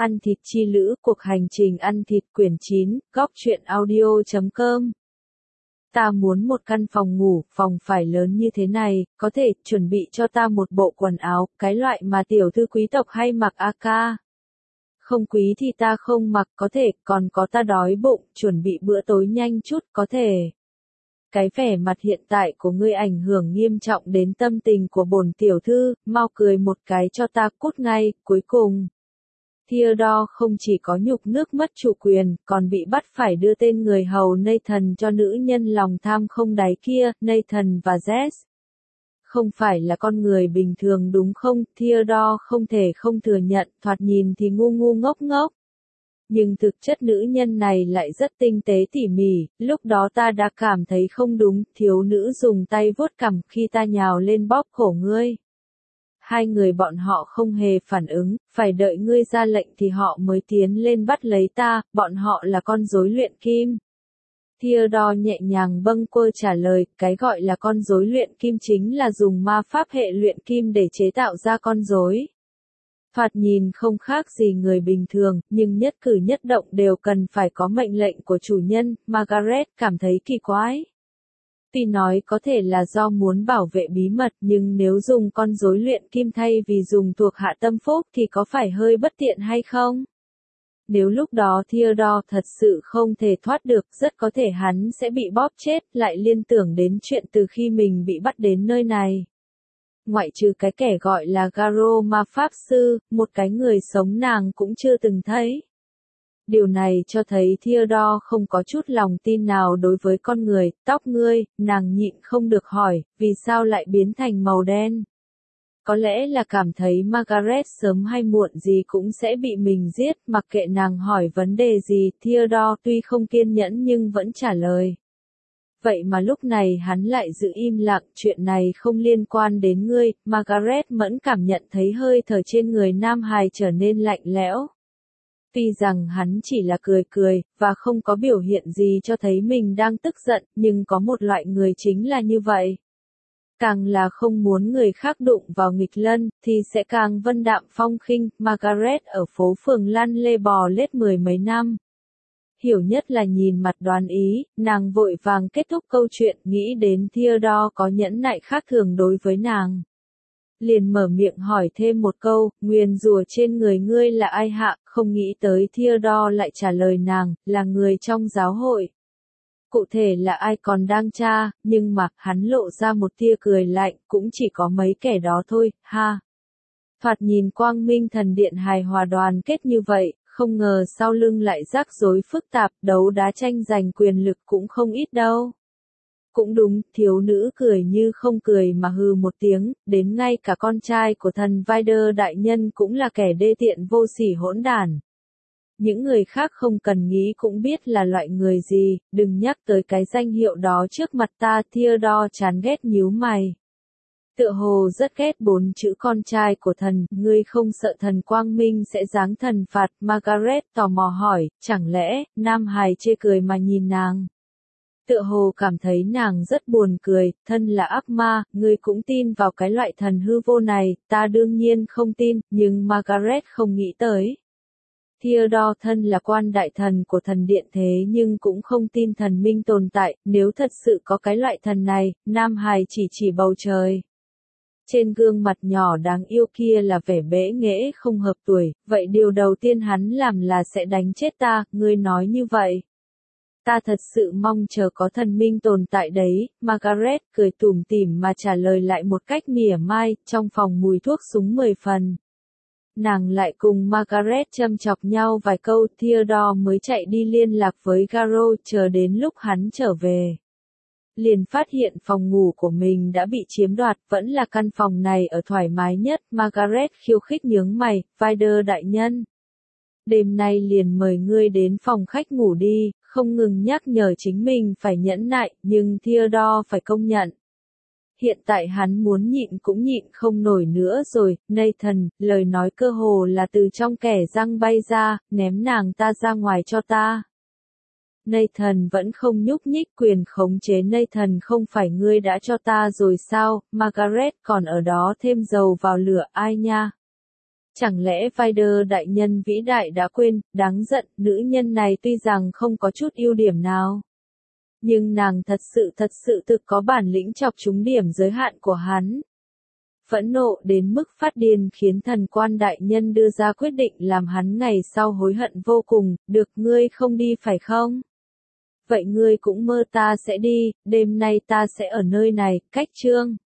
Ăn thịt chi lữ, cuộc hành trình ăn thịt quyển 9, góc truyện audio.com. Ta muốn một căn phòng ngủ, phòng phải lớn như thế này, có thể chuẩn bị cho ta một bộ quần áo, cái loại mà tiểu thư quý tộc hay mặc AK. Không quý thì ta không mặc, có thể, còn có ta đói bụng, chuẩn bị bữa tối nhanh chút, có thể. Cái vẻ mặt hiện tại của ngươi ảnh hưởng nghiêm trọng đến tâm tình của bổn tiểu thư, mau cười một cái cho ta, cút ngay. Cuối cùng, Theodore không chỉ có nhục nước mất chủ quyền, còn bị bắt phải đưa tên người hầu Nathan cho nữ nhân lòng tham không đáy kia. Nathan và Jess không phải là con người bình thường đúng không? Theodore không thể không thừa nhận, thoạt nhìn thì ngu ngu ngốc ngốc. Nhưng thực chất nữ nhân này lại rất tinh tế tỉ mỉ, lúc đó ta đã cảm thấy không đúng, thiếu nữ dùng tay vuốt cằm khi ta nhào lên bóp cổ ngươi. Hai người bọn họ không hề phản ứng, phải đợi ngươi ra lệnh thì họ mới tiến lên bắt lấy ta, bọn họ là con rối luyện kim. Theodore nhẹ nhàng bâng quơ trả lời, cái gọi là con rối luyện kim chính là dùng ma pháp hệ luyện kim để chế tạo ra con rối. Thoạt nhìn không khác gì người bình thường, nhưng nhất cử nhất động đều cần phải có mệnh lệnh của chủ nhân. Margaret cảm thấy kỳ quái. Tuy nói có thể là do muốn bảo vệ bí mật, nhưng nếu dùng con rối luyện kim thay vì dùng thuộc hạ tâm phúc thì có phải hơi bất tiện hay không? Nếu lúc đó Theodore thật sự không thể thoát được, rất có thể hắn sẽ bị bóp chết, lại liên tưởng đến chuyện từ khi mình bị bắt đến nơi này. Ngoại trừ cái kẻ gọi là Garo ma pháp sư, một cái người sống nàng cũng chưa từng thấy. Điều này cho thấy Theodore không có chút lòng tin nào đối với con người. Tóc ngươi, nàng nhịn không được hỏi, vì sao lại biến thành màu đen? Có lẽ là cảm thấy Margaret sớm hay muộn gì cũng sẽ bị mình giết, mặc kệ nàng hỏi vấn đề gì, Theodore tuy không kiên nhẫn nhưng vẫn trả lời. Vậy mà lúc này hắn lại giữ im lặng, chuyện này không liên quan đến ngươi. Margaret mẫn cảm nhận thấy hơi thở trên người nam hài trở nên lạnh lẽo. Tuy rằng hắn chỉ là cười cười, và không có biểu hiện gì cho thấy mình đang tức giận, nhưng có một loại người chính là như vậy. Càng là không muốn người khác đụng vào nghịch lân, thì sẽ càng vân đạm phong khinh. Margaret ở phố phường lăn lê bò lết 10 mấy năm. Hiểu nhất là nhìn mặt đoán ý, nàng vội vàng kết thúc câu chuyện, nghĩ đến Theodore có nhẫn nại khác thường đối với nàng. Liền mở miệng hỏi thêm một câu, nguyền rủa trên người ngươi là ai hạ, không nghĩ tới Theodore lại trả lời nàng, là người trong giáo hội. Cụ thể là ai còn đang tra, nhưng mà, hắn lộ ra một tia cười lạnh, cũng chỉ có mấy kẻ đó thôi, ha. Thoạt nhìn Quang Minh Thần Điện hài hòa đoàn kết như vậy, không ngờ sau lưng lại rắc rối phức tạp, đấu đá tranh giành quyền lực cũng không ít đâu. Cũng đúng, thiếu nữ cười như không cười mà hừ một tiếng, đến ngay cả con trai của thần Vider đại nhân cũng là kẻ đê tiện vô sỉ hỗn đản. Những người khác không cần nghĩ cũng biết là loại người gì, đừng nhắc tới cái danh hiệu đó trước mặt ta. Theodore chán ghét nhíu mày. Tựa hồ rất ghét 4 chữ con trai của thần, ngươi không sợ thần quang minh sẽ giáng thần phạt? Margaret tò mò hỏi, chẳng lẽ, nam hài chê cười mà nhìn nàng. Tựa hồ cảm thấy nàng rất buồn cười, thân là ác ma, ngươi cũng tin vào cái loại thần hư vô này, ta đương nhiên không tin, nhưng Margaret không nghĩ tới. Theodore thân là quan đại thần của thần điện thế nhưng cũng không tin thần minh tồn tại, nếu thật sự có cái loại thần này, nam hài chỉ bầu trời. Trên gương mặt nhỏ đáng yêu kia là vẻ bẽ nghễ không hợp tuổi, vậy điều đầu tiên hắn làm là sẽ đánh chết ta, ngươi nói như vậy. Ta thật sự mong chờ có thần minh tồn tại đấy. Margaret cười tủm tỉm mà trả lời lại một cách mỉa mai, trong phòng mùi thuốc súng 10 phần. Nàng lại cùng Margaret châm chọc nhau vài câu, Theodore mới chạy đi liên lạc với Garo, chờ đến lúc hắn trở về. Liền phát hiện phòng ngủ của mình đã bị chiếm đoạt, vẫn là căn phòng này ở thoải mái nhất. Margaret khiêu khích nhướng mày, Vider đại nhân. Đêm nay liền mời ngươi đến phòng khách ngủ đi, không ngừng nhắc nhở chính mình phải nhẫn nại, nhưng Theodore phải công nhận. Hiện tại hắn muốn nhịn cũng nhịn không nổi nữa rồi. Nathan, lời nói cơ hồ là từ trong kẻ răng bay ra, ném nàng ta ra ngoài cho ta. Nathan vẫn không nhúc nhích, quyền khống chế Nathan không phải ngươi đã cho ta rồi sao? Margaret còn ở đó thêm dầu vào lửa, ai nha? Chẳng lẽ Vader đại nhân vĩ đại đã quên, đáng giận, nữ nhân này tuy rằng không có chút ưu điểm nào. Nhưng nàng thật sự thực có bản lĩnh chọc trúng điểm giới hạn của hắn. Phẫn nộ đến mức phát điên khiến thần quan đại nhân đưa ra quyết định làm hắn ngày sau hối hận vô cùng, được ngươi không đi phải không? Vậy ngươi cũng mơ ta sẽ đi, đêm nay ta sẽ ở nơi này, cách chương.